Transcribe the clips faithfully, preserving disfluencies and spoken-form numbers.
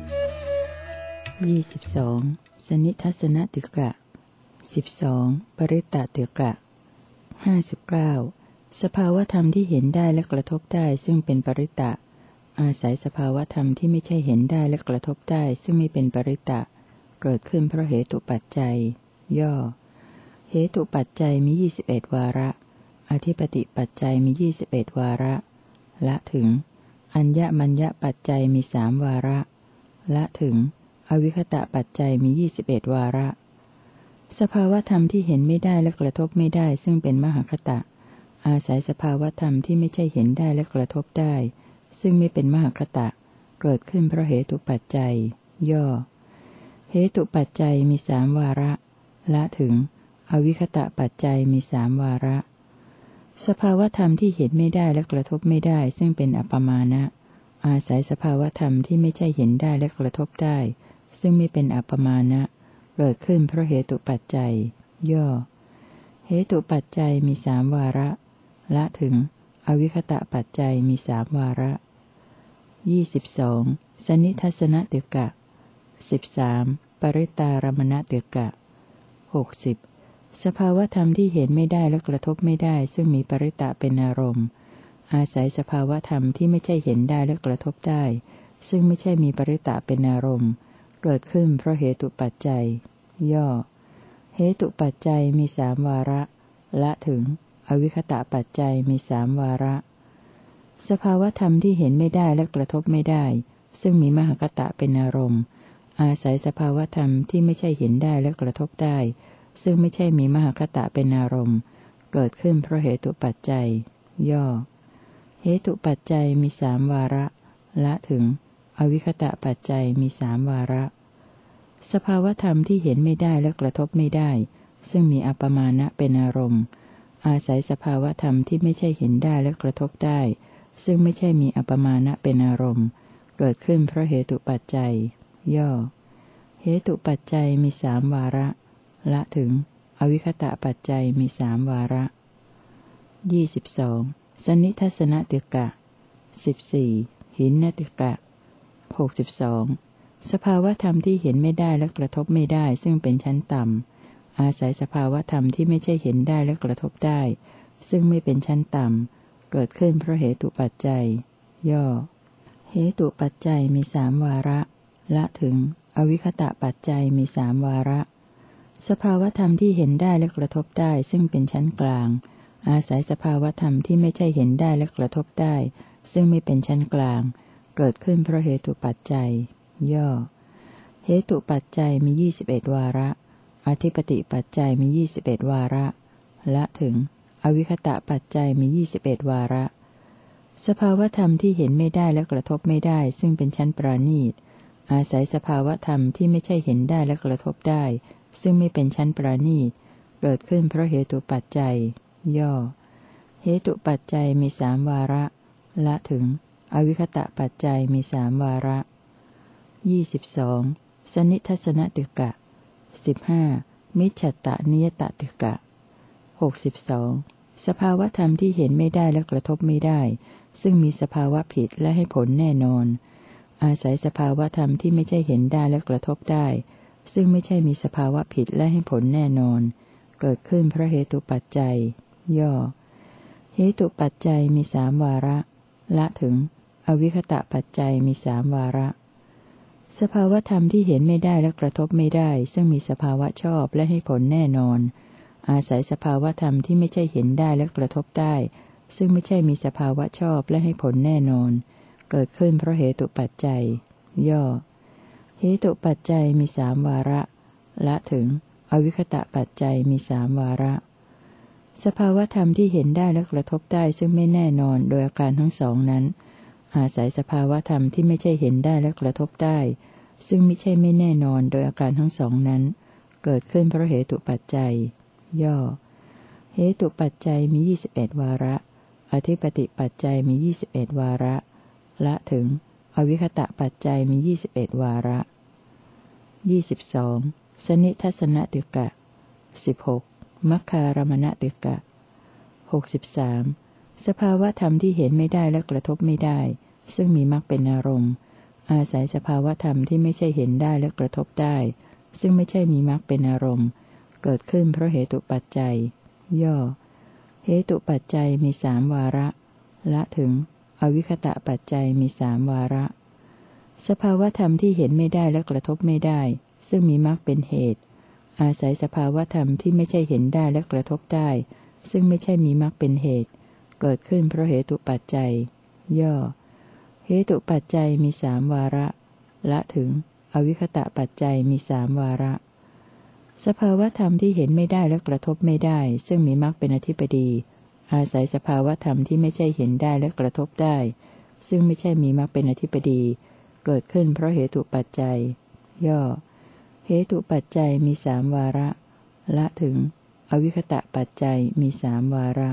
ยี่สิบสองสนิทัศนติกะสิบสองปริตตติกะห้าสิบเก้าสภาวธรรมที่เห็นได้และกระทบได้ซึ่งเป็นปริตตะอาศัยสภาวธรรมที่ไม่ใช่เห็นได้และกระทบได้ซึ่งไม่เป็นปริตตะเกิดขึ้นเพราะเหตุปัจจัยย่อเหตุปัจจัยมียี่สิบเอ็ดวาระอธิปติปัจจัยมียี่สิบเอ็ดวาระละถึงอัญญมัญญปัจจัยมีสามวาระละถึงอวิคตะปัจจัยมียี่สิบเอ็ดวาระสภาวธรรมที่เห็นไม่ได้และกระทบไม่ได้ซึ่งเป็นมหคตะอาศัยสภาวธรรมที่ไม่ใช่เห็นได้และกระทบได้ซึ่งไม่เป็นมหคตะเกิดขึ้นเพราะเหตุปัจจัยย่อเหตุปัจจัยมีสามวาระละถึงอวิคตะปัจจัยมีสามวาระสภาวธรรมที่เห็นไม่ได้และกระทบไม่ได้ซึ่งเป็นอัปปมานะอาศัยสภาวธรรมที่ไม่ใช่เห็นได้และกระทบได้ซึ่งไม่เป็นอัปปมานะเกิดขึ้นเพราะเหตุปัจจัยย่อเหตุปัจจัยมีสามวาระละถึงอวิคตะปัจจัยมีสามวาระยี่สิบสองสนิทัศนติกะสิบสามปริตารมณติกะหกสิบสภาวธรรมที่เห็นไม่ได้และกระทบไม่ได้ซึ่งมีปริตะเป็นอารมณ์อาศัยสภาวธรรมที่ไม่ใช่เห็นได้และกระทบได้ซึ่งไม่ใช่มีปริตะเป็นอารมณ์เกิดขึ้นเพราะเหตุปัจจัยย่อเหตุปัจจัยมีสามวาระละถึงอวิคตะปัจจัยมีสามวาระสภาวธรรมที่เห็นไม่ได้และกระทบไม่ได้ซึ่งมีมหคตะเป็นอารมณ์อาศัยสภาวธรรมที่ไม่ใช่เห็นได้และกระทบได้ซึ่งไม่ใช่มีมหคตะเป็นอารมณ์เกิดขึ้นเพราะเหตุปัจจัยย่อเหตุปัจจัยมีสามวาระละถึงอวิคตะปัจจัยมีสามวาระสภาวธรรมที่เห็นไม่ได้และกระทบไม่ได้ซึ่งมีอัปปมานะเป็นอารมณ์อาศัยสภาวธรรมที่ไม่ใช่เห็นได้และกระทบได้ซึ่งไม่ใช่มีอัปปมานะเป็นอารมณ์เกิดขึ้นเพราะเหตุปัจจัยย่อเหตุปัจจัยมีสามวาระละถึงอวิคตะปัจจัยมีสามวาระยี่สิบสองสนิทัศนติกะสิบสี่หินนติกะหกสิบสองสภาวธรรมที่เห็นไม่ได้และกระทบไม่ได้ซึ่งเป็นชั้นต่ำอาศัยสภาวธรรมที่ไม่ใช่เห็นได้และกระทบได้ซึ่งไม่เป็นชั้นต่ำเกิดขึ้นเพราะเหตุปัจจัยย่อเหตุปัจจัยมีสามวาระละถึงอวิคตะปัจจัยมีสามวาระสภาวธรรมที่เห็นได้และกระทบได้ซึ่งเป็นชั้นกลางอาศัยสภาวธรรมที่ไม่ใช่เห็นได้และกระทบได้ซึ่งไม่เป็นชั้นกลางเกิดขึ้นเพราะเหตุปัจจัยย่อเหตุปัจจัยมียี่สิบเอ็ดวาระอธิปติปัจจัยมียี่สิบเอ็ดวาระละถึงอวิคตะปัจจัยมียี่สิบเอ็ดวาระสภาวธรรมที่เห็นไม่ได้และกระทบไม่ได้ซึ่งเป็นชั้นปราณีตอาศัยสภาวธรรมที่ไม่ใช่เห็นได้และกระทบได้ซึ่งไม่เป็นชั้นปราณีตเกิดขึ้นเพราะเหตุปัจจัยย่อเหตุปัจจัยมีสามวาระละถึงอวิคตะปัจจัยมีสามวาระยี่สิบสองสนิทัศนติกะสิบห้ามิจฉตะนิยตติกะหกสิบสองสภาวธรรมที่เห็นไม่ได้และกระทบไม่ได้ซึ่งมีสภาวะผิดและให้ผลแน่นอนอาศัยสภาวธรรมที่ไม่ใช่เห็นได้และกระทบได้ซึ่งไม่ใช่มีสภาวะผิดและให้ผลแน่นอนเกิดขึ้นเพราะเหตุปัจจัยย่อเหตุปัจจัยมีสามวาระละถึงอวิคตะปัจจัยมีสามวาระสภาวธรรมที่เห็นไม่ได้และกระทบไม่ได้ซึ่งมีสภาวะชอบและให้ผลแน่นอนอาศัยสภาวธรรมที่ไม่ใช่เห็นได้และกระทบได้ซึ่งไม่ใช่มีสภาวะชอบและให้ผลแน่นอนเกิดขึ้นเพราะเหตุปัจจัยย่อเหตุปัจจัยมีสามวาระละถึงอวิคตะปัจจัยมีสามวาระสภาวธรรมที่เห็นได้และกระทบได้ซึ่งไม่แน่นอนโดยอาการทั้งสองนั้นอาศัยสภาวธรรมที่ไม่ใช่เห็นได้และกระทบได้ซึ่งไม่ใช่ไม่แน่นอนโดยอาการทั้งสองนั้นเกิดขึ้นเพราะเหตุปัจจัยย่อเหตุปัจจัยมียี่สิบเอ็ดวาระอธิปติปัจจัยมียี่สิบเอ็ดวาระละถึงอวิคตะปัจจัยมียี่สิบเอ็ดวาระยี่สิบสองสนิทัศนติกะสิบหกมัคคารมณติกะหกสิบสามสภาวธรรมที่เห็นไม่ได้และกระทบไม่ได้ซึ่งมีมรรคเป็นอารมณ์อาศัยสภาวธรรมที่ไม่ใช่เห็นได้และกระทบได้ซึ่งไม่ใช่มีมรรคเป็นอารมณ์เกิดขึ้นเพราะเหตุปัจจัยย่อเหตุปัจจัยมีสามวาระละถึงอวิคตะปัจจัยมีสามวาระสภาวธรรมที่เห็นไม่ได้และกระทบไม่ได้ซึ่งมีมรรคเป็นเหตุอาศัยสภาวธรรมที่ไม่ใช่เห็นได้และกระทบได้ซึ่งไม่ใช่มีมรรคเป็นเหตุเกิดขึ้นเพราะเหตุปัจจัยย่อเหตุปัจจัยมีสามวาระละถึงอวิคตะปัจจัยมีสามวาระสภาวธรรมที่เห็นไม่ได้และกระทบไม่ได้ซึ่งมีมรรคเป็นอธิปดีอาศัยสภาวธรรมที่ไม่ใช่เห็นได้และกระทบได้ซึ่งไม่ใช่มีมรรคเป็นอธิปดีเกิดขึ้นเพราะเหตุปัจจัยย่อเหตุปัจจัยมีสามวาระละถึงอวิคตะปัจจัยมีสามวาระ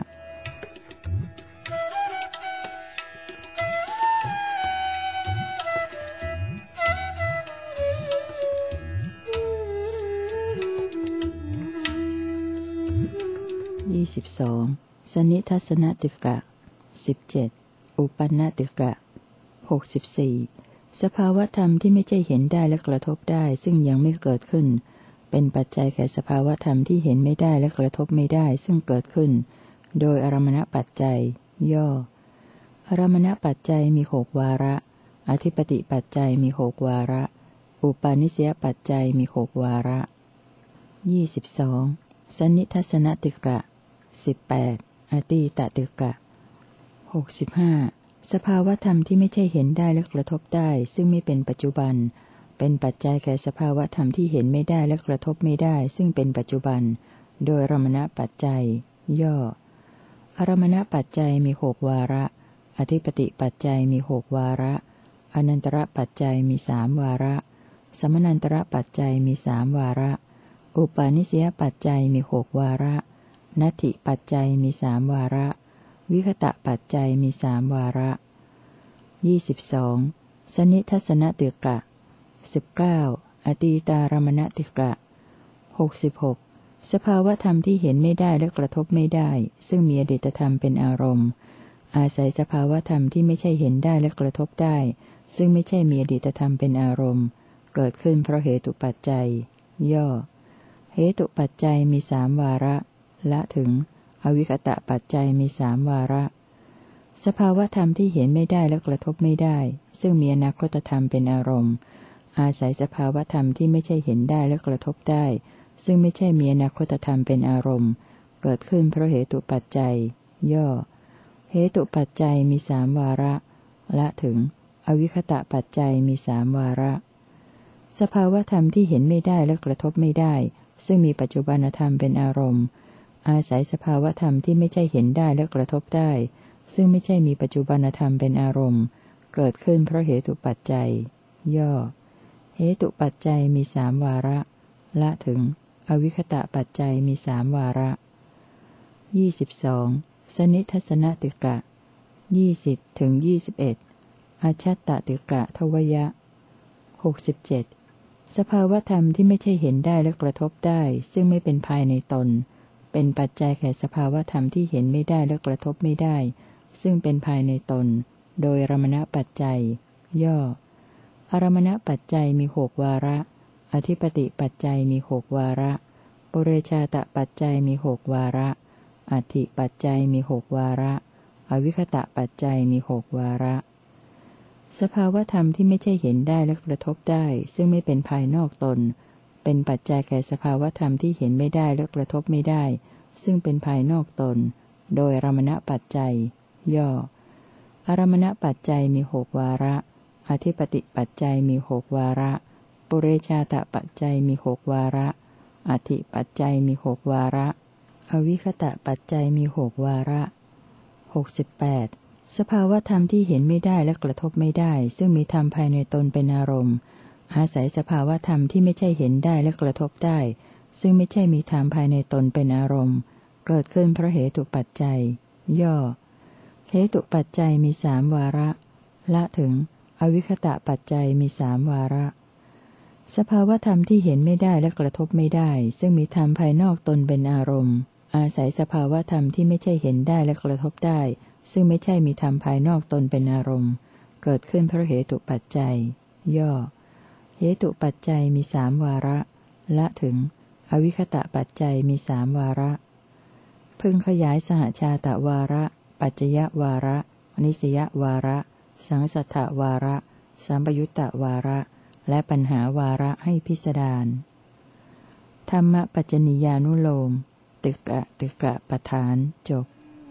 ยี่สิบสองสนิทัศนติกะสิบเจ็ดอุปันนติกะหกสิบสี่สภาวธรรมที่ไม่ใช่เห็นได้และกระทบได้ซึ่งยังไม่เกิดขึ้นเป็นปัจจัยแก่สภาวธรรมที่เห็นไม่ได้และกระทบไม่ได้ซึ่งเกิดขึ้นโดยอารมณปัจจัยย่ออารมณปัจจัยมีหกวาระอธิปติปัจจัยมีหกวาระอุปาณิสยปัจจัยมีหกวาระยี่สิบสองสนิทัศนติกะสิบแปดอตีตติกะหกสิบห้าสภาวธรรมที่ไม่ใช่เห็นได้และกระทบได้ซึ่งไม่เป็นปัจจุบันเป็นปัจจัยแก่สภาวธรรมที่เห็นไม่ได้และกระทบไม่ได้ซึ่งเป็นปัจจุบันโดยอารมณปัจจัยย่ออารมณปัจจัยมีหกวาระอธิปติปัจจัยมีหกวาระอนันตระปัจจัยมีสามวาระสมนันตระปัจจัยมีสามวาระอุปาณิสยปัจจัยมีหกวาระนัตถิปัจจัยมีสามวาระวิคตะปัจจัยมีสามวาระยี่สิบสองสนิทัศนติกะสิบเก้าอตีตารมณติกะหกสิบหกสภาวธรรมที่เห็นไม่ได้และกระทบไม่ได้ซึ่งมีอดีตธรรมเป็นอารมณ์อาศัยสภาวธรรมที่ไม่ใช่เห็นได้และกระทบได้ซึ่งไม่ใช่มีอดีตธรรมเป็นอารมณ์เกิดขึ้นเพราะเหตุปัจจัยย่อเหตุปัจจัยมีสามวาระละถึงอวิคตะปัจจัยมีสามวาระสภาวธรรมที่เห็นไม่ได้และกระทบไม่ได้ซึ่งมีอนาคตธรรมเป็นอารมณ์อาศัยสภาวธรรมที่ไม่ใช่เห็นได้และกระทบได้ซึ่งไม่ใช่มีอนาคตธรรมเป็นอารมณ์เกิดขึ้นเพราะเหตุปัจจัยย่อเหตุปัจจัยมีสามวาระละถึงอวิคตะปัจจัยมีสามวาระสภาวธรรมที่เห็นไม่ได้และกระทบไม่ได้ซึ่งมีปัจจุบันธรรมเป็นอารมณ์อาศัยสภาวธรรมที่ไม่ใช่เห็นได้และกระทบได้ซึ่งไม่ใช่มีปัจจุบันธรรมเป็นอารมณ์เกิดขึ้นเพราะเหตุปัจจัยย่อเหตุปัจจัยมีสามวาระละถึงอวิคตะปัจจัยมีสามวาระยี่สิบสองสนิทัศนติกะยี่สิบถึงยี่สิบเอ็ดอาชัตตติกะทวยะหกสิบเจ็ดสภาวธรรมที่ไม่ใช่เห็นได้และกระทบได้ซึ่งไม่เป็นภายในตนเป็นปัจจัยแก่สภาวธรรมที่เห็นไม่ได้และกระทบไม่ได้ซึ่งเป็นภายในตนโดยอารมณปัจจัยย่ออารมณปัจจัยมีหกวาระอธิปติปัจจัยมีหกวาระปุเรชาตปัจจัยมีหกวาระอธิปัจจัยมีหกวาระอวิคตะปัจจัยมีหกวาระสภาวธรรมที่ไม่ใช่เห็นได้และกระทบได้ซึ่งไม่เป็นภายนอกตนเป็นปัจจัยแก่สภาวธรรมที่เห็นไม่ได้และกระทบไม่ได้ซึ่งเป็นภายนอกตนโดยอารมณปัจจัยย่ออารมณปัจจัยมีหกวาระอธิปติปัจจัยมีหกวาระปุเรชาตปัจจัยมีหกวาระอธิปัจจัยมีหกวาระอวิคตะปัจจัยมีหกวาระหกสิบแปดสภาวธรรมที่เห็นไม่ได้และกระทบไม่ได้ซึ่งมีธรรมภายในตนเป็นอารมณ์อาศัยสภาวธรรมที่ไม่ใช่เห็นได้และกระทบได้ซึ่งไม่ใช่มีธรรมภายในตนเป็นอารมณ์เกิดขึ้นเพราะเหตุปัจจัยย่อเหตุปัจจัยมีสามวาระละถึงอวิคตะปัจจัยมีสามวาระสภาวธรรมที่เห็นไม่ได้และกระทบไม่ได้ซึ่งมีธรรมภายนอกตนเป็นอารมณ์อาศัยสภาวธรรมที่ไม่ใช่เห็นได้และกระทบได้ซึ่งไม่ใช่มีธรรมภายนอกตนเป็นอารมณ์เกิดขึ้นเพราะเหตุปัจจัยย่อเหตุปัจจัยมีสามวาระละถึงอวิคตะปัจจัยมีสามวาระพึงขยายสหชาตวาระปัจจยวาระนิสยวาระสังสัทธวาระสัมปยุตตวาระและปัญหาวาระให้พิสดารธรรมปัจจนิยานุโลมตึกะตึกะปฐานจบ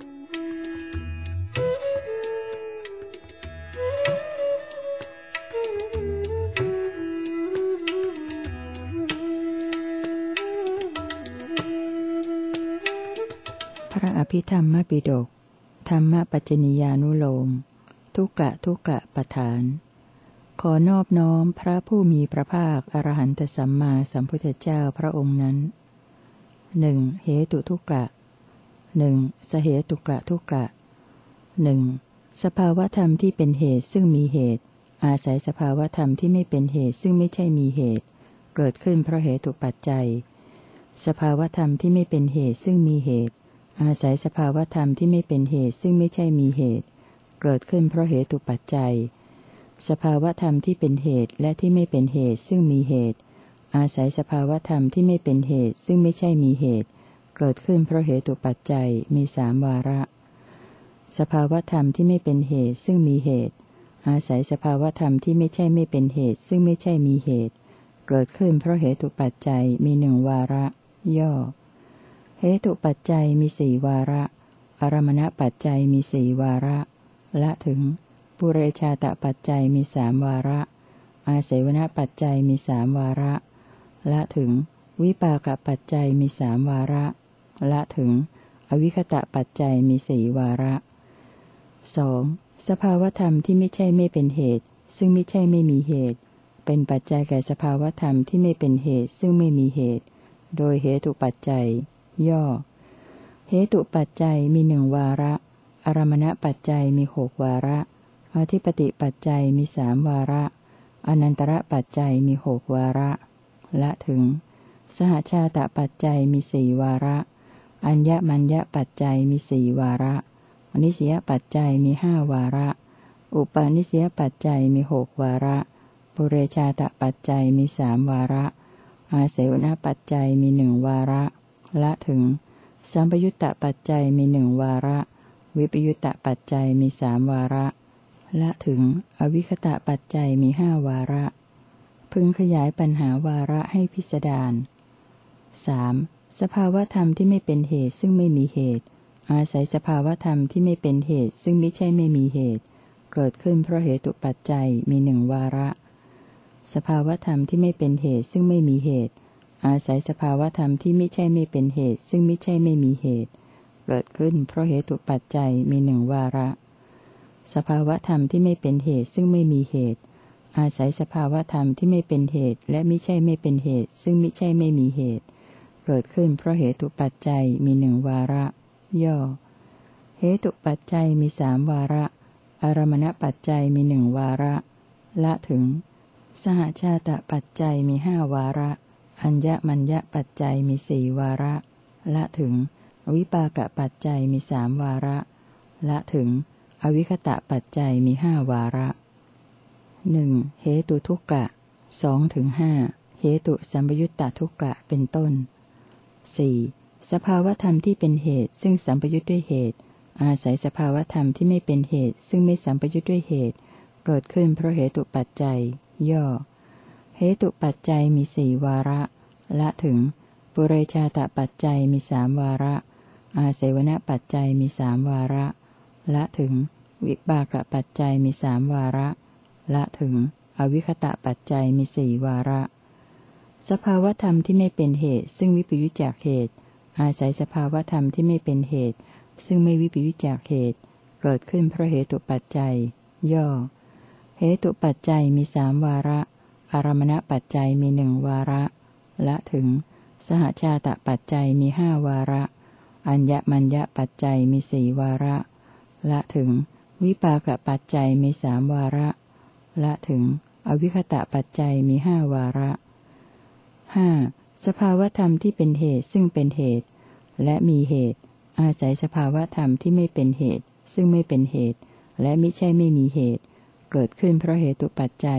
พระอภิธรรมปิฎกธรรมปัจจนิยานุโลมทุกะทุกะปฐานขอนอบน้อมพระผู้มีพระภาคอรหันตสัมมาสัมพุทธเจ้าพระองค์นั้นหนึ่งเหตุทุกะหนึ่งสเหตุกะทุกะหนึ่งสภาวธรรมที่เป็นเหตุซึ่งมีเหตุอาศัยสภาวธรรมที่ไม่เป็นเหตุซึ่งไม่ใช่มีเหตุเกิดขึ้นเพราะเหตุปัจจัยสภาวธรรมที่ไม่เป็นเหตุซึ่งมีเหตุอาศัยสภาวธรรมที่ไม่เป็นเหตุซึ่งไม่ใช่มีเหตุเกิดขึ้นเพราะเหตุปัจจัยสภาวธรรมที่เป็นเหตุและที่ไม่เป็นเหตุซึ่งมีเหตุอาศัยสภาวธรรมที่ไม่เป็นเหตุซึ่งไม่ใช่มีเหตุเกิดขึ้นเพราะเหตุปัจจัยมีสามวาระสภาวธรรมที่ไม่เป็นเหตุซึ่งมีเหตุอาศัยสภาวธรรมที่ไม่ใช่ไม่เป็นเหตุซึ่งไม่ใช่มีเหตุเกิดขึ้นเพราะเหตุปัจจัยมีหนึ่งวาระย่อเหตุปัจจัยมีสี่วาระอารมณปัจจัยมีสี่วาระละถึงปุเรชาตปัจจัยมีสามวาระอาศัยวณปัจจัยมีสามวาระละถึงวิปากปัจจัยมีสามวาระละถึงอวิคตะปัจจัยมีสี่วาระสองสภาวธรรมที่ไม่ใช่ไม่เป็นเหตุซึ่งไม่ใช่ไม่มีเหตุเป็นปัจจัยแก่สภาวธรรมที่ไม่เป็นเหตุซึ่งไม่มีเหตุโดยเหตุปัจจัยย่อเหตุปัจจัยมีหนึ่งวาระอารมณปัจจัยมีหกวาระอธิปติปัจจัยมีสามวาระอนันตระปัจจัยมีหกวาระละถึงสหชาตปัจจัยมีสี่วาระอัญญมัญญปัจจัยมีสี่วาระนิสยปัจจัยมีห้าวาระอุปาณิสยปัจจัยมีหกวาระปุเรชาตปัจจัยมีสามวาระอาเสวนปัจจัยมีหนึ่งวาระละถึงสัมปยุตตปัจจัยมีหนึ่งวาระวิปยุตตปัจจัยมีสามวาระละถึงอวิคตะปัจจัยมีห้าวาระพึงขยายปัญหาวาระให้พิสดารสามสภาวธรรมที่ไม่เป็นเหตุซึ่งไม่มีเหตุอาศัยสภาวธรรมที่ไม่เป็นเหตุซึ่งไม่ใช่ไม่มีเหตุเกิดขึ้นเพราะเหตุปัจจัยมีหนึ่งวาระสภาวธรรมที่ไม่เป็นเหตุซึ่งไม่มีเหตุอาศัยสภาวธรรมที่ไม่ใช่ไม่เป็นเหตุซึ่งไม่ใช่ไม่มีเหตุเกิดขึ้นเพราะเหตุปัจจัยมีหนึ่งวาระสภาวธรรมที่ไม่เป็นเหตุซึ่งไม่มีเหตุอาศัยสภาวธรรมที่ไม่เป็นเหตุและไม่ใช่ไม่เป็นเหตุซึ่งไม่ใช่ไม่มีเหตุเกิดขึ้นเพราะเหตุปัจจัยมีหนึ่งวาระย่อเหตุปัจจัยมีสามวาระอารมณปัจจัยมีหนึ่งวาระละถึงสหชาตปัจจัยมีห้าวาระอัญญมัญญปัจจัยมีสี่วาระละถึงวิปากปัจจัยมีสามวาระละถึงอวิคตะปัจจัยมีห้าวาระหนึ่งเหตุทุกกะสองถึงห้าเหตุสัมปยุตตทุกกะเป็นต้นสี่สภาวธรรมที่เป็นเหตุซึ่งสัมปยุตด้วยเหตุอาศัยสภาวธรรมที่ไม่เป็นเหตุซึ่งไม่สัมปยุตด้วยเหตุเกิดขึ้นเพราะเหตุปัจจัยย่อเหตุปัจจัยมีสี่วาระละถึงปุเรชาตปัจจัยมีสามวาระอาศัยวณปัจจัยมีสามวาระละถึงวิปากปัจจัยมีสามวาระละถึงอวิคตะปัจจัยมีสี่วาระสภาวธรรมที่ไม่เป็นเหตุซึ่งวิปยุจจากเหตุอาศัยสภาวธรรมที่ไม่เป็นเหตุซึ่งไม่วิปยุจจากเหตุเกิดขึ้นเพราะเหตุปัจจัยย่อเหตุปัจจัยมีสามวาระอารมณปัจจัยมีหนึ่งวาระละถึงสหชาตปัจจัยมีห้าวาระอัญญมัญญปัจจัยมีสี่วาระละถึงวิปากปัจจัยมีสามวาระละถึงอวิคตะปัจจัยมีห้าวาระห้าสภาวธรรมที่เป็นเหตุซึ่งเป็นเหตุและมีเหตุอาศัยสภาวธรรมที่ไม่เป็นเหตุซึ่งไม่เป็นเหตุและมิใช่ไม่มีเหตุเกิดขึ้นเพราะเหตุปัจจัย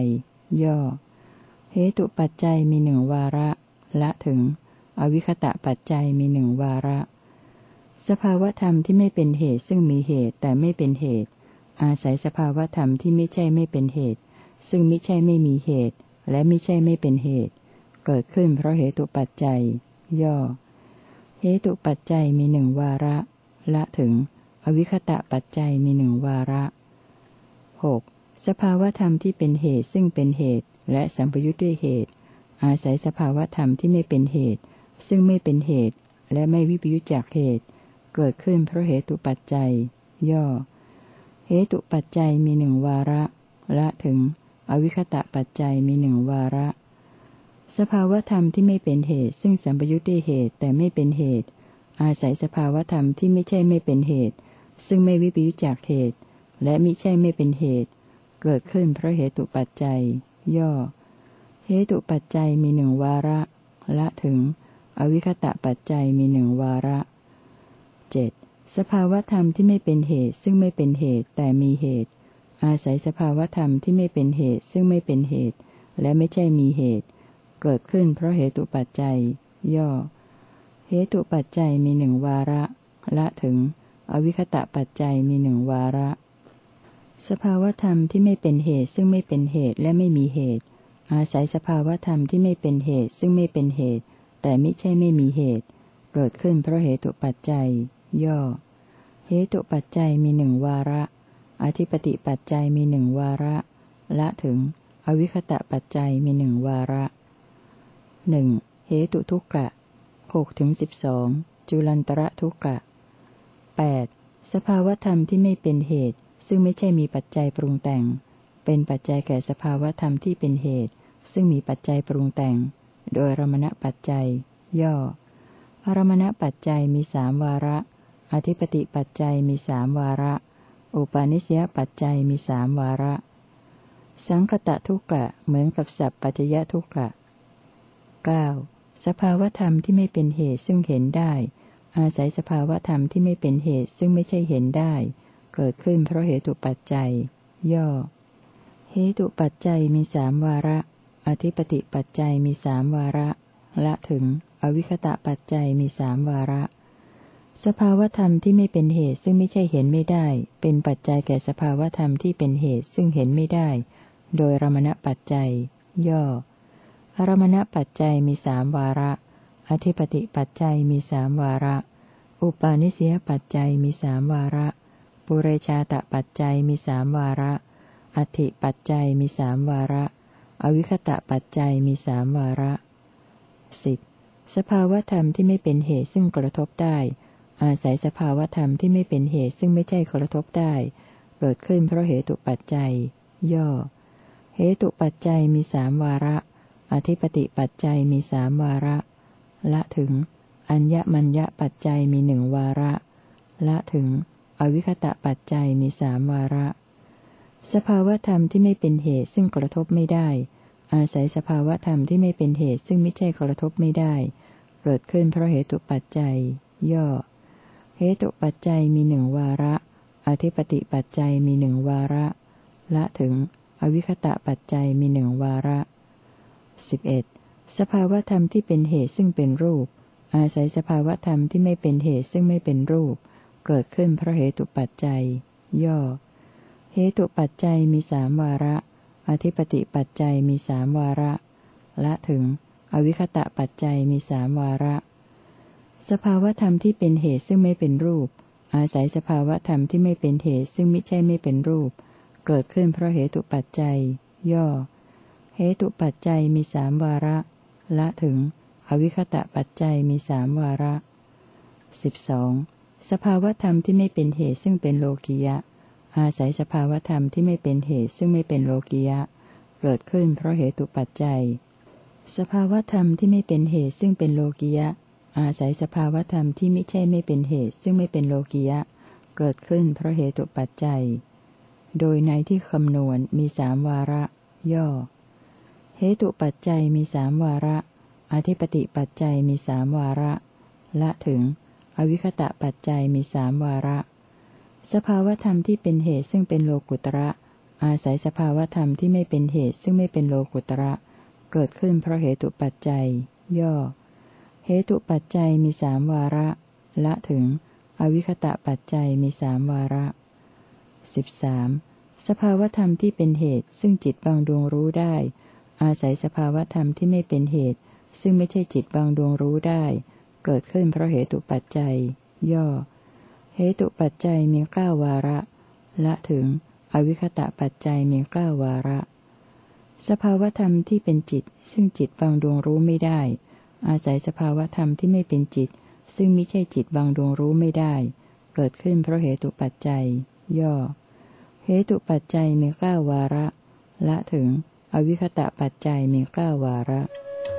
ย่อเหตุปัจจัยมีหนึ่งวาระละถึงอวิคตะปัจจัยมีหนึ่งวาระสภาวธรรมที่ไม่เป็นเหตุซึ่งมีเหตุแต่ไม่เป็นเหตุอาศัยสภาวธรรมที่ไม่ใช่ไม่เป็นเหตุซึ่งมิใช่ไม่มีเหตุและมิใช่ไม่เป็นเหตุเกิดขึ้นเพราะเหตุปัจจัยย่อเหตุปัจจัยมีหนึ่งวาระละถึงอวิคตะปัจจัยมีหนึ่งวาระหกสภาวธรรมที่เป็นเหตุซึ่งเป็นเหตุและสัมปยุทธ์ด้วยเหตุอาศัยสภาวธรรมที่ไม่เป็นเหตุซึ่งไม่เป็นเหตุและไม่วิปยุจจากเหตุเกิดขึ้นเพราะเหตุปัจจัยย่อเหตุปัจจัยมีหนึ่งวาระละถึงอวิคตะปัจจัยมีหนึ่งวาระสภาวธรรมที่ไม่เป็นเหตุซึ่งสัมปยุทธ์ด้วยเหตุแต่ไม่เป็นเหตุอาศัยสภาวธรรมที่ไม่ใช่ไม่เป็นเหตุซึ่งไม่วิปยุจจากเหตุและมิใช่ไม่เป็นเหตุเกิดขึ้นเพราะเหตุปัจจัยย่อเหตุปัจจัยมีหนึ่งวาระละถึงอวิคตะปัจจัยมีหนึ่งวาระเจ็ดสภาวธรรมที่ไม่เป็นเหตุซึ่งไม่เป็นเหตุแต่มีเหตุอาศัยสภาวธรรมที่ไม่เป็นเหตุซึ่งไม่เป็นเหตุและไม่ใช่มีเหตุเกิดขึ้นเพราะเหตุปัจจัยย่อเหตุปัจจัยมีหนึ่งวาระละถึงอวิคตะปัจจัยมีหนึ่งวาระสภาวธรรมที่ไม่เป็นเหตุซึ่งไม่เป็นเหตุและไม่มีเหตุอาศัยสภาวธรรมที่ไม่เป็นเหตุซึ่งไม่เป็นเหตุแต่มิใช่ไม่มีเหตุเกิดขึ้นเพราะเหตุปัจจัยย่อเหตุปัจจัยมีหนึ่งวาระอธิปติปัจจัยมีหนึ่งวาระละถึงอวิคตะปัจจัยมีหนึ่งวาระหนึ่งเหตุทุกกะหกถึงสิบสองจุลันตระทุกกะแปดสภาวธรรมที่ไม่เป็นเหตุซึ่งไม่ใช่มีปัจจัยปรุงแต่งเป็นปัจจัยแก่สภาวธรรมที่เป็นเหตุซึ่งมีปัจจัยปรุงแต่งโดยอารมณปัจจัยย่ออารมณปัจจัยมีสามวาระอธิปติปัจจัยมีสามวาระอุปาณิสยปัจจัยมีสามวาระสังคตะทุกกะเหมือนกับสัพปัจจยทุกกะเก้าสภาวธรรมที่ไม่เป็นเหตุซึ่งเห็นได้อาศัยสภาวธรรมที่ไม่เป็นเหตุซึ่งไม่ใช่เห็นได้เกิดขึ้นเพราะเหตุปัจจัยย่อเหตุปัจจัยมีสามวาระอธิปติปัจจัยมีสามวาระละถึงอวิคตะปัจจัยมีสามวาระสภาวธรรมที่ไม่เป็นเหตุซึ่งไม่ใช่เห็นไม่ได้เป็นปัจจัยแก่สภาวธรรมที่เป็นเหตุซึ่งเห็นไม่ได้โดยอารมณปัจจัยย่ออารมณปัจจัยมีสามวาระอธิปติปัจจัยมีสามวาระอุปาณิสยปัจจัยมีสามวาระปุเรชาตปัจจัยมีสามวาระอธิปัจจัยมีสามวาระอวิคตะปัจจัยมีสามวาระสิบสภาวธรรมที่ไม่เป็นเหตุซึ่งกระทบได้อาศัยสภาวธรรมที่ไม่เป็นเหตุซึ่งไม่ใช่กระทบได้เกิดขึ้นเพราะเหตุปัจจัยย่อเหตุปัจจัยมีสามวาระอธิปติปัจจัยมีสามวาระละถึงอัญญมัญญปัจจัยมีหนึ่งวาระละถึงอวิคตะปัจจัยมีสามวาระสภาวธรรมที่ไม่เป็นเหตุซึ่งกระทบไม่ได้อาศัยสภาวธรรมที่ไม่เป็นเหตุซึ่งไม่ใช่กระทบไม่ได้เกิดขึ้นเพราะเหตุปัจจัยย่อเหตุปัจจัยมีหนึ่งวาระอธิปติปัจจัยมีหนึ่งวาระละถึงอวิคตะปัจจัยมีหนึ่งวาระสิบเอ็ดสภาวธรรมที่เป็นเหตุซึ่งเป็นรูปอาศัยสภาวธรรมที่ไม่เป็นเหตุซึ่งไม่เป็นรูปเกิดขึ้นเพราะเหตุปัจจัยย่อเหตุปัจจัยมีสามวาระอธิปติปัจจัยมีสามวาระละถึงอวิคตะปัจจัยมีสามวาระสภาวธรรมที่เป็นเหตุซึ่งไม่เป็นรูปอาศัยสภาวธรรมที่ไม่เป็นเหตุซึ่งมิใช่ไม่เป็นรูปเกิดขึ้นเพราะเหตุปัจจัยย่อเหตุปัจจัยมีสามวาระละถึงอวิคตะปัจจัยมีสามวาระสิบสองสภาวธรรมที่ไม่เป็นเหตุซึ่งเป็นโลกิยะอาศัยสภาวธรรมที่ไม่เป็นเหตุซึ่งไม่เป็นโลกิยะเกิดขึ้นเพราะเหตุปัจจัยสภาวธรรมที่ไม่เป็นเหตุซึ่งเป็นโลกิยะอาศัยสภาวธรรมที่ไม่ใช่ไม่เป็นเหตุซึ่งไม่เป็นโลกิยะเกิดขึ้นเพราะเหตุปัจจัยโดยในที่คำนวณมีสามวาระย่อเหตุปัจจัยมีสามวาระอธิปติปัจจัยมีสามวาระละถึงอวิคตะปัจจัยมีสามวาระสภาวธรรมที่เป็นเหตุซึ่งเป็นโลกุตระอาศัยสภาวธรรมที่ไม่เป็นเหตุซึ่งไม่เป็นโลกุตระเกิดขึ้นเพราะเหตุปัจจัยย่อเหตุปัจจัยมีสามวาระละถึงอวิคตะปัจจัยมีสามวาระสิบสามสภาวธรรมที่เป็นเหตุซึ่งจิตบางดวงรู้ได้อาศัยสภาวธรรมที่ไม่เป็นเหตุซึ่งไม่ใช่จิตบางดวงรู้ได้เกิดขึ้นเพราะเหตุปัจจัยย่อเหตุปัจจัยมีเก้าวาระละถึงอวิคตะปัจจัยมีเก้าวาระสภาวธรรมที่เป็นจิตซึ่งจิตบางดวงรู้ไม่ได้อาศัยสภาวธรรมที่ไม่เป็นจิตซึ่งมิใช่จิตบางดวงรู้ไม่ได้เกิดขึ้นเพราะเหตุปัจจัยย่อเหตุปัจจัยมีเก้าวาระละถึงอวิคตะปัจจัยมีเก้าวาระ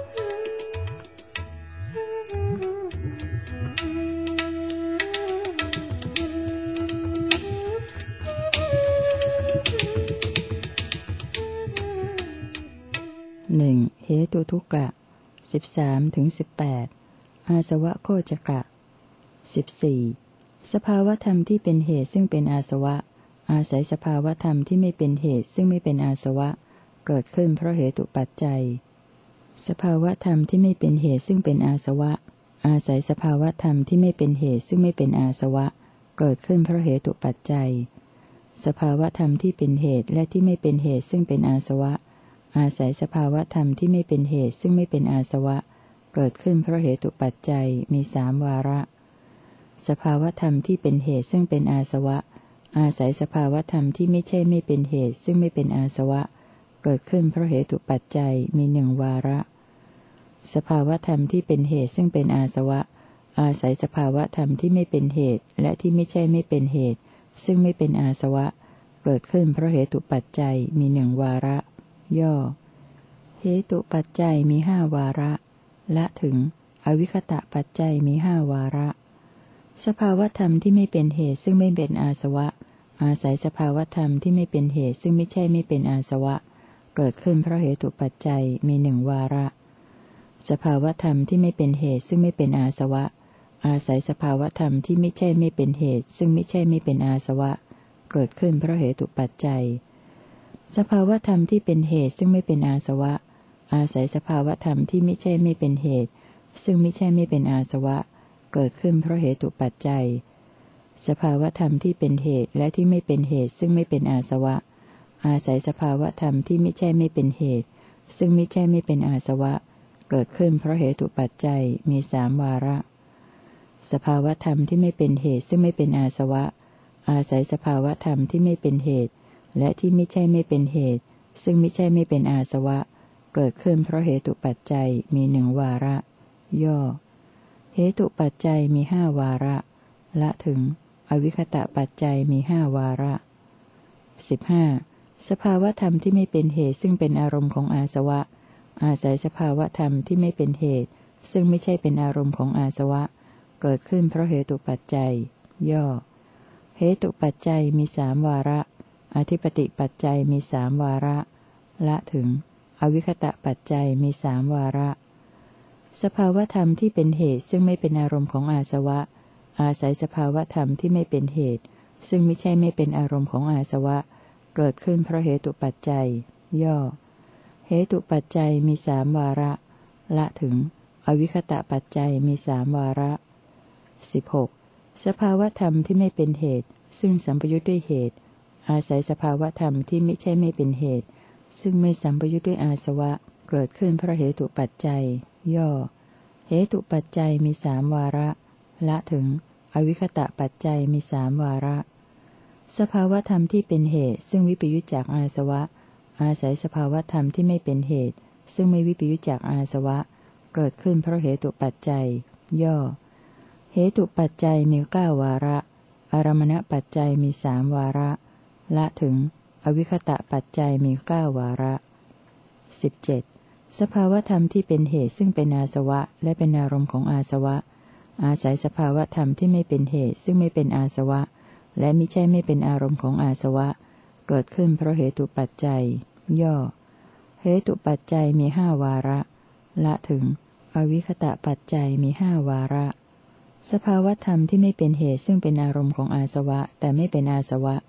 หนึ่งเหตุทุกกะสิบสามถึงสิบแปดอาสวะโคจกะสิบสี่สภาวธรรมที่เป็นเหตุซึ่งเป็นอาสวะอาศัยสภาวธรรมที่ไม่เป็นเหตุซึ่งไม่เป็นอาสวะเกิดขึ้นเพราะเหตุปัจจัยสภาวธรรมที่ไม่เป็นเหตุซึ่งเป็นอาสวะอาศัยสภาวธรรมที่ไม่เป็นเหตุซึ่งไม่เป็นอาสวะเกิดขึ้นเพราะเหตุปัจจัยสภาวธรรมที่เป็นเหตุและที่ไม่เป็นเหตุซึ่งเป็นอาสวะอาศัยสภาวธรรมที่ไม่เป็นเหตุซึ่งไม่เป็นอาสวะเกิดขึ้นเพราะเหตุปัจจัยมีสามวาระสภาวธรรมที่เป็นเหตุซึ่งเป็นอาสวะอาศัยสภาวธรรมที่ไม่ใช่ไม่เป็นเหตุซึ่งไม่เป็นอาสวะเกิดขึ้นเพราะเหตุปัจจัยมีหนึ่งวาระสภาวธรรมที่เป็นเหตุซึ่งเป็นอาสวะอาศัยสภาวธรรมที่ไม่เป็นเหตุและที่ไม่ใช่ไม่เป็นเหตุซึ่งไม่เป็นอาสวะเกิดขึ้นเพราะเหตุปัจจัยมีหนึ่งวาระย่อเหตุปัจจัยมีห้าวาระละถึงอวิคตะปัจจัยมีห้าวาระสภาวธรรมที่ไม่เป็นเหตุซึ่งไม่เป็นอาสวะอาศัยสภาวธรรมที่ไม่เป็นเหตุซึ่งไม่ใช่ไม่เป็นอาสวะเกิดขึ้นเพราะเหตุปัจจัยมีหนึ่งวาระสภาวธรรมที่ไม่เป็นเหตุซึ่งไม่เป็นอาสวะอาศัยสภาวธรรมที่ไม่ใช่ไม่เป็นเหตุซึ่งไม่ใช่ไม่เป็นอาสวะเกิดขึ้นเพราะเหตุปัจจัยสภาวธรรมที่เป็นเหตุซึ่งไม่เป็นอาสวะอาศัยสภาวธรรมที่ไม่ใช่ไม่เป็นเหตุซึ่งไม่ใช่ไม่เป็นอาสวะเกิดขึ้นเพราะเหตุปัจจัยสภาวธรรมที่เป็นเหตุและที่ไม่เป็นเหตุซึ่งไม่เป็นอาสวะอาศัยสภาวธรรมที่ไม่ใช่ไม่เป็นเหตุซึ่งไม่ใช่ไม่เป็นอาสวะเกิดขึ้นเพราะเหตุปัจจัยมีสามวาระสภาวธรรมที่ไม่เป็นเหตุซึ่งไม่เป็นอาสวะอาศัยสภาวธรรมที่ไม่เป็นเหตุและที่ไม่ใช่ไม่เป็นเหตุซึ่งไม่ใช่ไม่เป็นอาสวะเกิดขึ้นเพราะเหตุปัจจัยมีหนึ่งวาระย่อเหตุปัจจัยมีห้าวาระละถึงอวิคตะปัจจัยมีห้าวาระสิบห้าสภาวธรรมที่ไม่เป็นเหตุซึ่งเป็นอารมณ์ของอาสวะอาศัยสภาวธรรมที่ไม่เป็นเหตุซึ่งไม่ใช่เป็นอารมณ์ของอาสวะเกิดขึ้นเพราะเหตุปัจจัยย่อเหตุปัจจัยมีสามวาระอธิปติปัจจัยมีสามวาระละถึงอวิคตะปัจจัยมีสามวาระสภาวธรรมที่เป็นเหตุซึ่งไม่เป็นอารมณ์ของอาสวะอาศัยสภาวธรรมที่ไม่เป็นเหตุซึ่งไม่ใช่ไม่เป็นอารมณ์ของอาสวะเกิดขึ้นเพราะเหตุปัจจัยย่อเหตุปัจจัยมีสามวาระละถึงอวิคตะปัจจัยมีสามวาระสิบหกสภาวธรรมที่ไม่เป็นเหตุซึ่งสัมปยุทธ์ด้วยเหตุอาศัยสภาวธรรมที่ไม่ใช่ไม่เป็นเหตุซึ่งไม่สัมปยุทธ์ด้วยอาสวะเกิดขึ้นเพราะเหตุปัจจัยย่อเหตุปัจจัยมีสามวาระละถึงอวิคตะปัจจัยมีสามวาระสภาวธรรมที่เป็นเหตุซึ่งวิปยุจจากอาสวะอาศัยสภาวธรรมที่ไม่เป็นเหตุซึ่งไม่วิปยุจจากอาสวะเกิดขึ้นเพราะเหตุปัจจัยย่อเหตุปัจจัยมีเก้าวาระอารมณปัจจัยมีสามวาระละถึงอวิคตะปัจจัยมีเก้าวาระสิบเจ็ดสภาวธรรมที่เป็นเหตุซึ่งเป็นอาสวะและเป็นอารมณ์ของอาสวะอาศัยสภาวธรรมที่ไม่เป็นเหตุซึ่งไม่เป็นอาสวะและมิใช่ไม่เป็นอารมณ์ของอาสวะเกิดขึ้นเพราะเหตุปัจจัยย่อเหตุปัจจัยมีห้าวาระละถึงอวิคตะปัจจัยมีห้าวาระสภาวธรรมที่ไม่เป็นเหตุซึ่งเป็นอารมณ์ของอาสวะแต่ไม่เป็นอาสวะ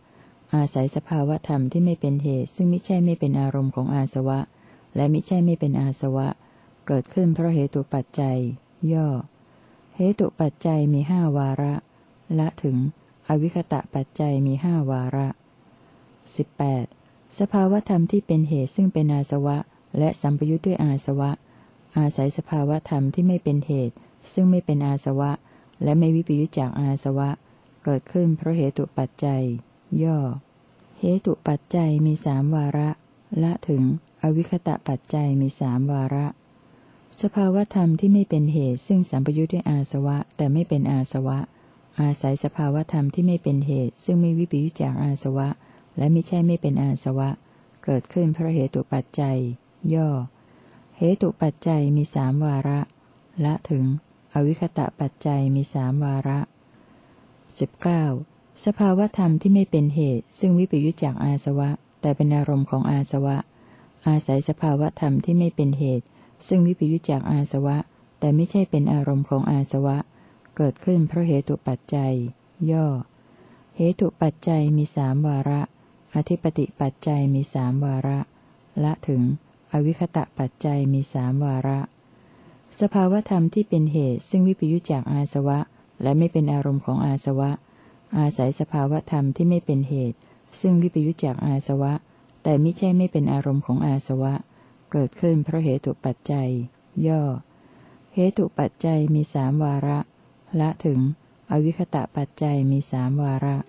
อาศัยสภาวธรรมที่ไม่เป็นเหตุซึ่งมิใช่ไม่เป็นอารมณ์ของอาสวะและมิใช่ไม่เป็นอาสวะเกิดขึ้นเพราะเหตุปัจจัยย่อเหตุปัจจัยมีห้าวาระละถึงอวิคตะปัจจัยมีห้าวาระสิบแปดสภาวธรรมที่เป็นเหตุซึ่งเป็นอาสวะและสัมปยุทธ์ด้วยอาสวะอาศัยสภาวธรรมที่ไม่เป็นเหตุซึ่งไม่เป็นอาสวะและไม่วิปยุจจากอาสวะเกิดขึ้นเพราะเหตุปัจจัยย่อเหตุปัจจัยมีสามวาระละถึงอวิคตะปัจจัยมีสามวาระสภาวธรรมที่ไม่เป็นเหตุซึ่งสัมปยุทธ์ด้วยอาสวะแต่ไม่เป็นอาสวะอาศัยสภาวธรรมที่ไม่เป็นเหตุซึ่งไม่วิปยุจจากอาสวะและมิใช่ไม่เป็นอาสวะเกิดขึ้นเพราะเหตุปัจจัยย่อเหตุปัจจัยมีสามวาระละถึงอวิคตะปัจจัยมีสามวาระสิบเก้าสภาวธรรมที่ไม่เป็นเหตุซึ่งวิปยุจจากอาสวะแต่เป็นอารมณ์ของอาสวะอาศัยสภาวธรรมที่ไม่เป็นเหตุซึ่งวิปยุจจากอาสวะแต่ไม่ใช่เป็นอารมณ์ของอาสวะเกิดขึ้นเพราะเหตุปัจจัยย่อเหตุปัจจัยมีสามวาระอธิปติปัจจัยมีสามวาระละถึงอวิคตะปัจจัยมีสามวาระสภาวธรรมที่เป็นเหตุซึ่งวิปยุจจากอาสวะและไม่เป็นอารมณ์ของอาสวะอาศัยสภาวธรรมที่ไม่เป็นเหตุซึ่งวิปยุจจากอาสวะแต่มิใช่ไม่เป็นอารมณ์ของอาสวะเกิดขึ้นเพราะเหตุปัจจัยย่อเหตุปัจจัยมีสามวาระละถึงอวิคตะปัจจัยมีสามวาระ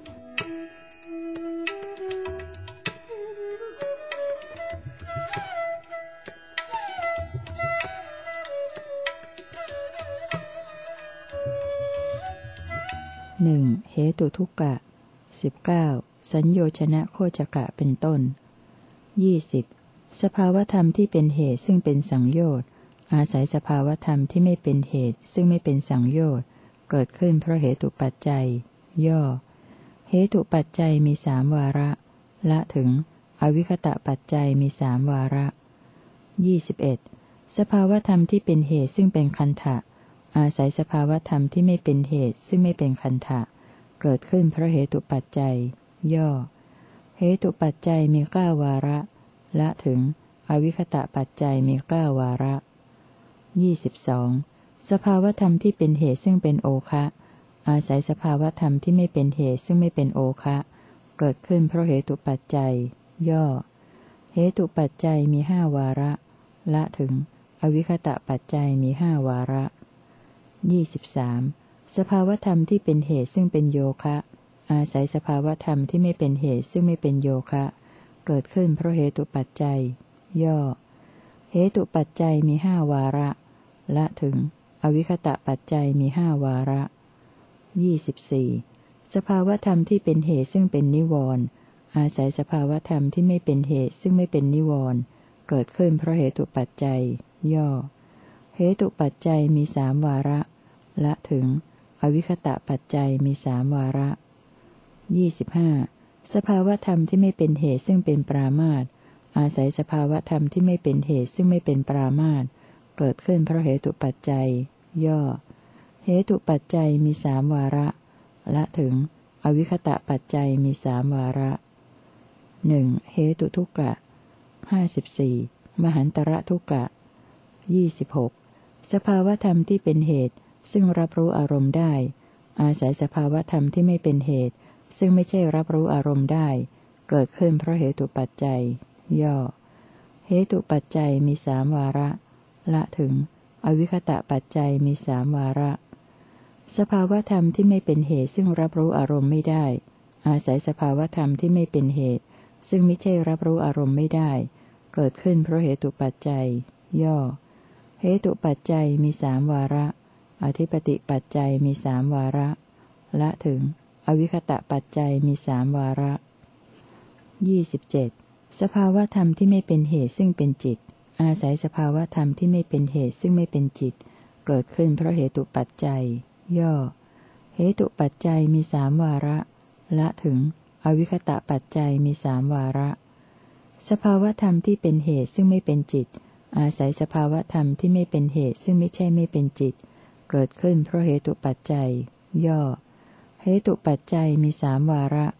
หนึ่งเหตุทุกกะสิบเก้าสัญโยชนะโคจกะเป็นต้นยี่สิบสภาวธรรมที่เป็นเหตุซึ่งเป็นสังโยชน์อาศัยสภาวธรรมที่ไม่เป็นเหตุซึ่งไม่เป็นสังโยชน์เกิดขึ้นเพราะเหตุปัจจัยย่อเหตุปัจจัยมีสามวาระละถึงอวิคตะปัจจัยมีสามวาระยี่สิบเอ็ดสภาวธรรมที่เป็นเหตุซึ่งเป็นคันธะอาศัยสภาวธรรมที่ไม่เป็นเหตุซึ่งไม่เป็นคันธะเกิดขึ้นเพราะเหตุปัจจัยย่อเหตุปัจจัยมีเก้าวาระละถึงอวิคตะปัจจัยมีเก้าวาระยี่สิบสองสภาวธรรมที่เป็นเหตุซึ่งเป็นโอคะอาศัยสภาวธรรมที่ไม่เป็นเหตุซึ่งไม่เป็นโอคะเกิดขึ้นเพราะเหตุปัจจัยย่อเหตุปัจจัยมีห้าวาระละถึงอวิคตะปัจจัยมีห้าวาระยี่สิบสามสภาวธรรมที่เป็นเหตุซึ่งเป็นโยคะอาศัยสภาวธรรมที่ไม่เป็นเหตุซึ่งไม่เป็นโยคะเกิดขึ้นเพราะเหตุปัจจัยย่อเหตุปัจจัยมีห้าวาระละถึงอวิคตะปัจจัยมีห้าวาระยี่สิบสี่สภาวธรรมที่เป็นเหตุซึ่งเป็นนิวรณ์อาศัยสภาวธรรมที่ไม่เป็นเหตุซึ่งไม่เป็นนิวรณ์เกิดขึ้นเพราะเหตุปัจจัยย่อเหตุปัจจัยมีสามวาระละถึงอวิคตะปัจจัยมีสามวาระยี่สิบห้าสภาวธรรมที่ไม่เป็นเหตุซึ่งเป็นปรามาสอาศัยสภาวธรรมที่ไม่เป็นเหตุซึ่งไม่เป็นปรามาสเกิดขึ้นเพราะเหตุปัจจัยย่อเหตุปัจจัยมีสามวาระละถึงอวิคตะปัจจัยมีสามวาระหนึ่งเหตุทุกกะห้าสิบสี่มหันตระทุกกะยี่สิบหกสภาวธรรมที่เป็นเหตุซึ่งรับรู้อารมณ์ได้อาศัยสภาวธรรมที่ไม่เป็นเหตุซึ่งไม่ใช่รับรู้อารมณ์ได้เกิดขึ้นเพราะเหตุปัจจัยย่อเหตุปัจจัยมีสามวาระละถึงอวิคตะปัจจัยมีสามวาระสภาวธรรมที่ไม่เป็นเหตุซึ่งรับรู้อารมณ์ไม่ได้อาศัยสภาวธรรมที่ไม่เป็นเหตุซึ่งไม่ใช่รับรู้อารมณ์ไม่ได้เกิดขึ้นเพราะเหตุปัจจัยย่อเหตุปัจจัยมีสามวาระอธิปติปัจจัยมีสามวาระละถึงอวิคตะปัจจัยมีสามวาระยี่สิบเจ็ดสภาวธรรมที่ไม่เป็นเหตุซึ่งเป็นจิตอาศัยสภาวธรรมที่ไม่เป็นเหตุซึ่งไม่เป็นจิตเกิดขึ้นเพราะเหตุปัจจัยย่อเหตุปัจจัยมีสามวาระละถึงอวิคตะปัจจัยมีสามวาระสภาวธรรมที่เป็นเหตุซึ่งไม่เป็นจิตอาศัยสภาวธรรมที่ไม่เป็นเหตุซึ่งไม่ใช่ไม่เป็นจิตเกิดขึ้นเพราะเหตุปัจจัยย่อเหตุปัจจัยมีสามวาระ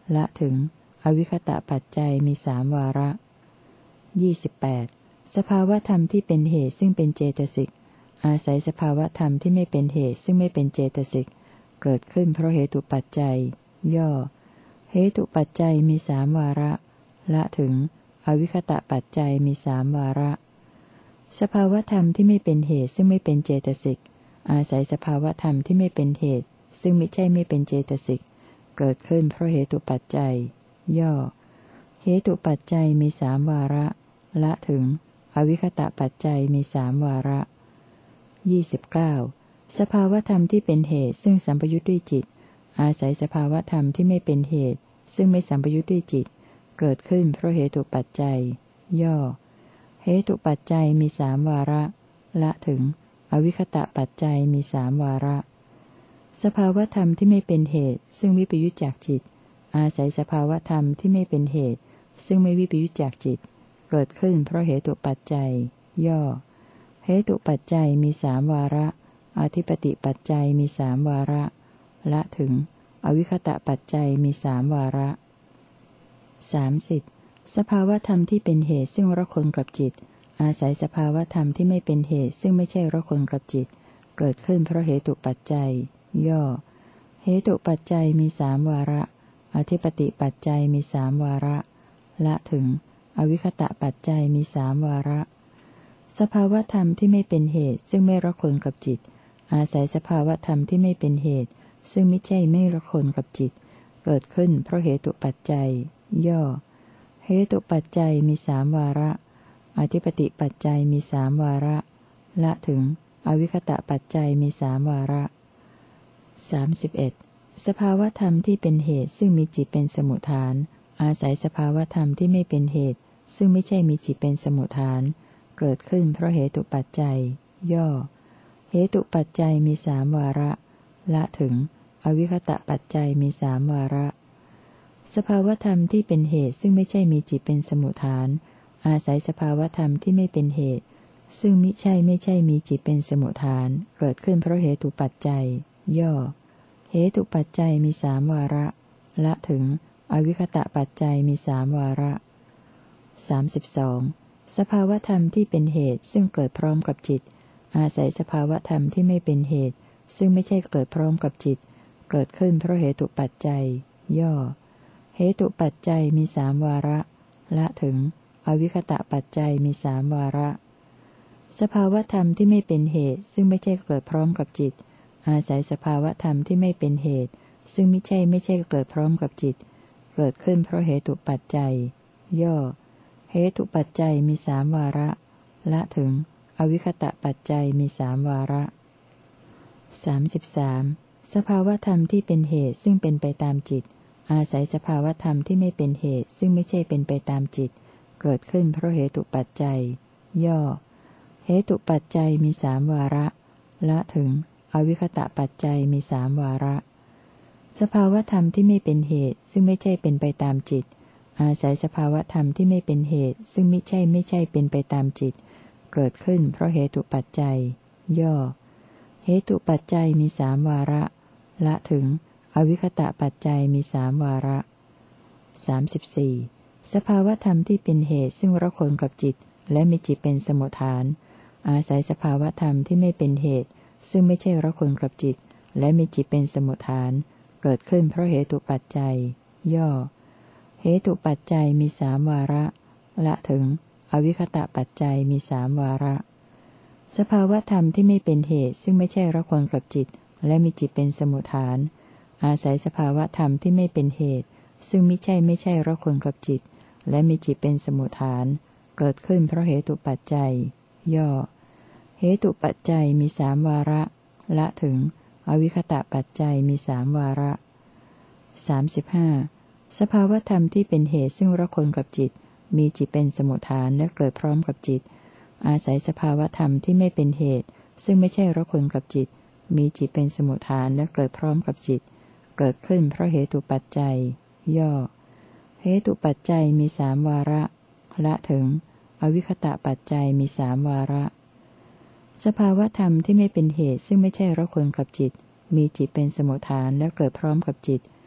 ละถึงอวิคตะปัจจัยมีสามวาระยี่สิบแปดสภาวธรรมที่เป็นเหตุซึ่งเป็นเจตสิกอาศัยสภาวธรรมที่ไม่เป็นเหตุซึ่งไม่เป็นเจตสิกเกิดขึ้นเพราะเหตุปัจจัยย่อเหตุปัจจัยมีสามวาระละถึงอวิคตะปัจจัยมีสามวาระสภาวธรรมที่ไม่เป็นเหตุซึ่งไม่เป็นเจตสิกอาศัยสภาวธรรมที่ไม่เป็นเหตุซึ่งมิใช่ไม่เป็นเจตสิกเกิดขึ้นเพราะเหตุปัจจัยย่อเหตุปัจจัยมีสามวาระละถึงอวิคตะปัจจัยมีสามวาระยี่สิบเก้าสภาวธรรมที่เป็นเหตุซึ่งสัมปยุทธ์ด้วยจิตอาศัยสภาวธรรมที่ไม่เป็นเหตุซึ่งไม่สัมปยุทธ์ด้วยจิตเกิดขึ้นเพราะเหตุปัจจัยย่อเหตุปัจจัยมีสามวาระละถึงอวิคตะปัจจัยมีสามวาระสภาวธรรมที่ไม่เป็นเหตุซึ่งวิปยุจจากจิตอาศัยสภาวธรรมที่ไม่เป็นเหตุซึ่งไม่วิปยุจจากจิตเกิดขึ้นเพราะเหตุปัจจัยย่อเหตุปัจจัยมีสามวาระอธิปติปัจจัยมีสามวาระละถึงอวิคตะปัจจัยมีสามวาระสามสิบสภาวธรรมที่เป็นเหตุซึ่งระคนกับจิตอาศัยสภาวธรรมที่ไม่เป็นเหตุซึ่งไม่ใช่ระคนกับจิตเกิดขึ้นเพราะเหตุปัจจัยย่อเหตุปัจจัยมีสามวาระอธิปติปัจจัยมีสามวาระละถึงอวิคตะปัจจัยมีสามวาระสภาวธรรมที่ไม่เป็นเหตุซึ่งไม่ระคนกับจิตอาศัยสภาวธรรมที่ไม่เป็นเหตุซึ่งไม่ใช่ไม่ระคนกับจิตเกิดขึ้นเพราะเหตุปัจจัยย่อเหตุปัจจัยมีสามวาระอธิปติปัจจัยมีสามวาระละถึงอวิคตะปัจจัยมีสามวาระสามสิบเอ็ดสภาวธรรมที่เป็นเหตุซึ่งมีจิตเป็นสมุฏฐานอาศัยสภาวธรรมที่ไม่เป็นเหตุซึ่งไม่ใช่มีจิตเป็นสมุฏฐานเกิดขึ้นเพราะเหตุปัจจัยย่อเหตุปัจจัยมีสามวาระละถึงอวิคตะปัจจัยมีสามวาระสภาวธรรมที่เป็นเหตุซึ่งไม่ใช่มีจิตเป็นสมุฏฐานอาศัยสภาวธรรมที่ไม่เป็นเหตุซึ่งมิใช่ไม่ใช่มีจิตเป็นสมุฏฐานเกิดขึ้นเพราะเหตุปัจจัยย่อเหตุปัจจัยมีสามวาระละถึงอวิคตะปัจจัยมีสามวาระสามสิบสองสภาวธรรมที่เป็นเหตุซึ่งเกิดพร้อมกับจิตอาศัยสภาวธรรมที่ไม่เป็นเหตุซึ่งไม่ใช่เกิดพร้อมกับจิตเกิดขึ้นเพราะเหตุปัจจัยย่อเหตุปัจจัยมีสามวาระละถึงอวิคตะปัจจัยมีสามวาระสภาวธรรมที่ไม่เป็นเหตุซึ่งไม่ใช่เกิดพร้อมกับจิตอาศัยสภาวธรรมที่ไม่เป็นเหตุซึ่งไม่ใช่ไม่ใช่เกิดพร้อมกับจิตเกิดขึ้นเพราะเหตุปัจจัยย่อเหตุปัจจัยมีสามวาระละถึงอวิคตะปัจจัยมีสามวาระสามสิบสามสภาวธรรมที่เป็นเหตุซึ่งเป็นไปตามจิตอาศัยสภาวธรรมที่ไม่เป็นเหตุซึ่งไม่ใช่เป็นไปตามจิตเกิดขึ้นเพราะเหตุปัจจัยย่อเหตุปัจจัยมีสามวาระละถึงอวิคตะปัจจัยมีสามวาระสภาวธรรมที่ไม่เป็นเหตุซึ่งไม่ใช่เป็นไปตามจิตอาศัยสภาวธรรมที่ไม่เป็นเหตุซึ่งไม่ใช่ไม่ใช่เป็นไปตามจิตเกิดขึ้นเพราะเหตุปัจจัยย่อเหตุปัจจัยมีสามวาระละถึงอวิคตะปัจจัยมีสามวาระสามสิบสี่สภาวธรรมที่เป็นเหตุซึ่งระคนกับจิตและมีจิตเป็นสมุฏฐานอาศัยสภาวธรรมที่ไม่เป็นเหตุซึ่งไม่ใช่ระคนกับจิตและมีจิตเป็นสมุฏฐานเกิดขึ้นเพราะเหตุปัจจัยย่อเหตุปัจจัยมีสามวาระละถึงอวิคตะปัจจัยมีสามวาระสภาวธรรมที่ไม่เป็นเหตุซึ่งไม่ใช่ระคนกับจิตและมีจิตเป็นสมุฏฐานอาศัยสภาวธรรมที่ไม่เป็นเหตุซึ่งมิใช่ไม่ใช่ระคนกับจิตและมีจิตเป็นสมุฏฐานเกิดขึ้นเพราะเหตุปัจจัยย่อเหตุปัจจัยมีสามวาระละถึงอวิคตะปัจจัยมีสามวาระสามสิบห้าสภาวธรรมที่เป็นเหตุซึ่งระคนกับจิตมีจิตเป็นสมุฏฐานและเกิดพร้อมกับจิตอาศัยสภาวธรรมที่ไม่เป็นเหตุซึ่งไม่ใช่ระคนกับจิตมีจิตเป็นสมุฏฐานและเกิดพร้อมกับจิตเกิดขึ้นเพราะเหตุปัจจัยย่อเหตุปัจจัยมีสามวาระละถึงอวิคตะปัจจัยมีสามวาระสภาวธรรมที่ไม่เป็นเหตุซึ่งไม่ใช่ระคนกับจิตมีจิตเป็นสมุฏฐานและเกิดพร้อมกับจิต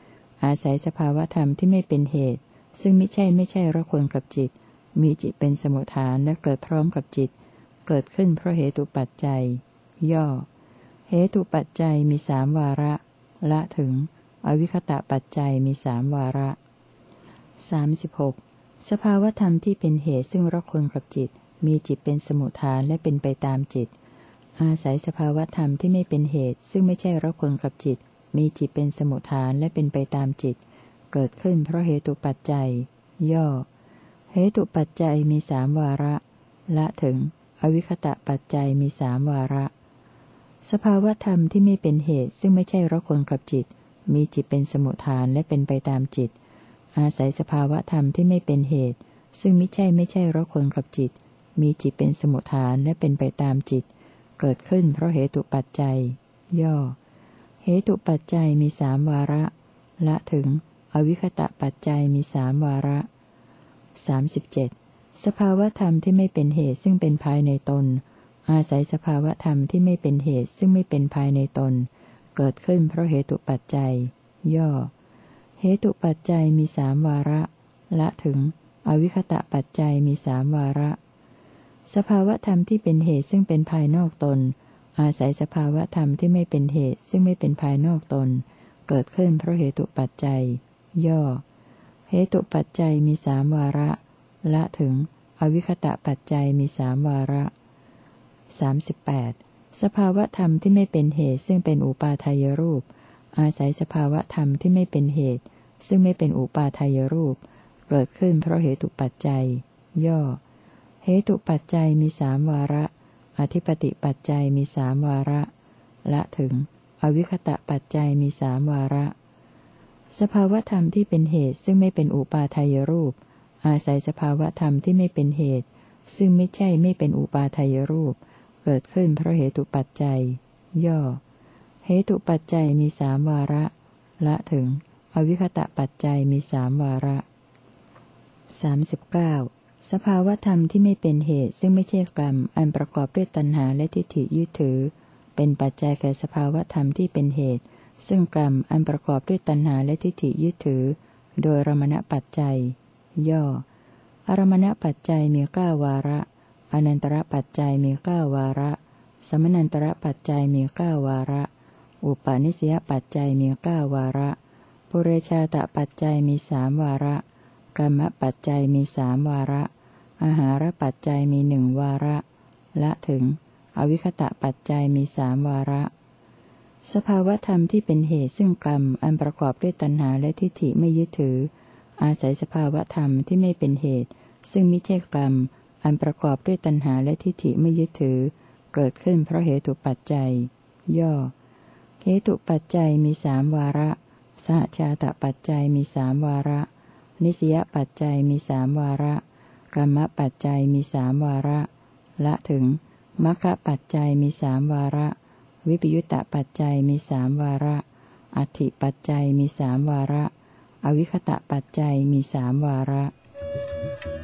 อาศัยสภาวธรรมที่ไม่เป็นเหตุซึ่งไม่ใช่ไม่ใช่ระคนกับจิตมีจิตเป็นสมุฏฐานและเกิดพร้อมกับจิตเกิดขึ้นเพราะเหตุปัจจัยย่อเหตุปัจจัยมีสามวาระละถึงอวิคตะปัจจัยมีสามวาระสามสิบหกสภาวธรรมที่เป็นเหตุซึ่งระคนกับจิตมีจิตเป็นสมุฏฐานและเป็นไปตามจิตอาศัยสภาวธรรมที่ไม่เป็นเหตุซึ่งไม่ใช่ระคนกับจิตมีจิตเป็นสมุฏฐานและเป็นไปตามจิตเกิดขึ้นเพราะเหตุปัจจัยย่อเหตุปัจจัยมีสามวาระละถึงอวิคตะปัจจัยมีสามวาระสภาวธรรมที่ไม่เป็นเหตุซึ่งไม่ใช่ระคนกับจิตมีจิตเป็นสมุฏฐานและเป็นไปตามจิตอาศัยสภาวธรรมที่ไม่เป็นเหตุซึ่งไม่ใช่ไม่ใช่ระคนกับจิตมีจิตเป็นสมุฏฐานและเป็นไปตามจิตเกิดขึ้นเพราะเหตุปัจจัยย่อเหตุปัจจัยมีสามวาระละถึงอวิคตะปัจจัยมีสามวาระสามสิบเจ็ดสภาวธรรมที่ไม่เป็นเหตุซึ่งเป็นภายในตนอาศัยสภาวธรรมที่ไม่เป็นเหตุซึ่งไม่เป็นภายในตนเกิดขึ้นเพราะเหตุปัจจัยย่อเหตุปัจจัยมีสามวาระละถึงอวิคตะปัจจัยมีสามวาระสภาวธรรมที่เป็นเหตุซึ่งเป็นภายนอกตนอาศัยสภาวธรรมที่ไม่เป็นเหตุซึ่งไม่เป็นภายนอกตนเกิดขึ้นเพราะเหตุปัจจัยย่อเหตุปัจจัยมีสามวาระละถึงอวิคตะปัจจัยมีสามวาระสามสิบแปดสภาวธรรมที่ไม่เป็นเหตุซึ่งเป็นอุปาทายรูปอาศัยสภาวธรรมที่ไม่เป็นเหตุซึ่งไม่เป็นอุปาทายรูปเกิดขึ้นเพราะเหตุปัจจัยย่อเหตุปัจจัยมีสามวาระอธิปติปัจจัยมีสามวาระละถึงอวิคตะปัจจัยมีสามวาระสภาวธรรมที่เป็นเหตุซึ่งไม่เป็นอุปาทายรูปอาศัยสภาวธรรมที่ไม่เป็นเหตุซึ่งไม่ใช่ไม่เป็นอุปาทายรูปเกิดขึ้นเพราะเหตุปัจจัยย่อเหตุปัจจัยมีสามวาระละถึงอวิคตะปัจจัยมีสามวาระสามสิบเก้าสภาวธรรมที่ไม่เป็นเหตุซึ่งไม่ใช่กรรมอันประกอบด้วยตัณหาและทิฏฐิยึดถือเป็นปัจจัยแก่สภาวธรรมที่เป็นเหตุซึ่งกรรมอันประกอบด้วยตัณหาและทิฏฐิยึดถือโดยอารมณปัจจัยย่ออารมณปัจจัยมีเก้าวาระอนันตรปัจจัยมีเก้าวาระสมนันตรปัจจัยมีเก้าวาระอุปาณิสยปัจจัยมีเก้าวาระปุเรชาตปัจจัยมีสามวาระกรรมปัจจัยมีสามวาระอาหารปัจจัยมีหนึ่งวาระละถึงอวิคตะปัจจัยมีสามวาระสภาวธรรมที่เป็นเหตุซึ่งกรรมอันประกอบด้วยตัณหาและทิฏฐิไม่ยึดถืออาศัยสภาวธรรมที่ไม่เป็นเหตุซึ่งมิใช่กรรมอันประกอบด้วยตัณหาและทิฏฐิไม่ยึดถือเกิดขึ้นเพราะเหตุปัจจัยย่อเหตุปัจจัยมีสามวาระสหชาตปัจจัยมีสามวาระนิสยปัจจัยมีสามวาระกรรมปัจจัยมีสามวาระละถึงมรรคปัจจัยมีสามวาระวิปยุตตปัจจัยมีสามวาระอัฏฐิปัจจัยมีสามวาระอวิคตะปัจจัยมีสามวาระ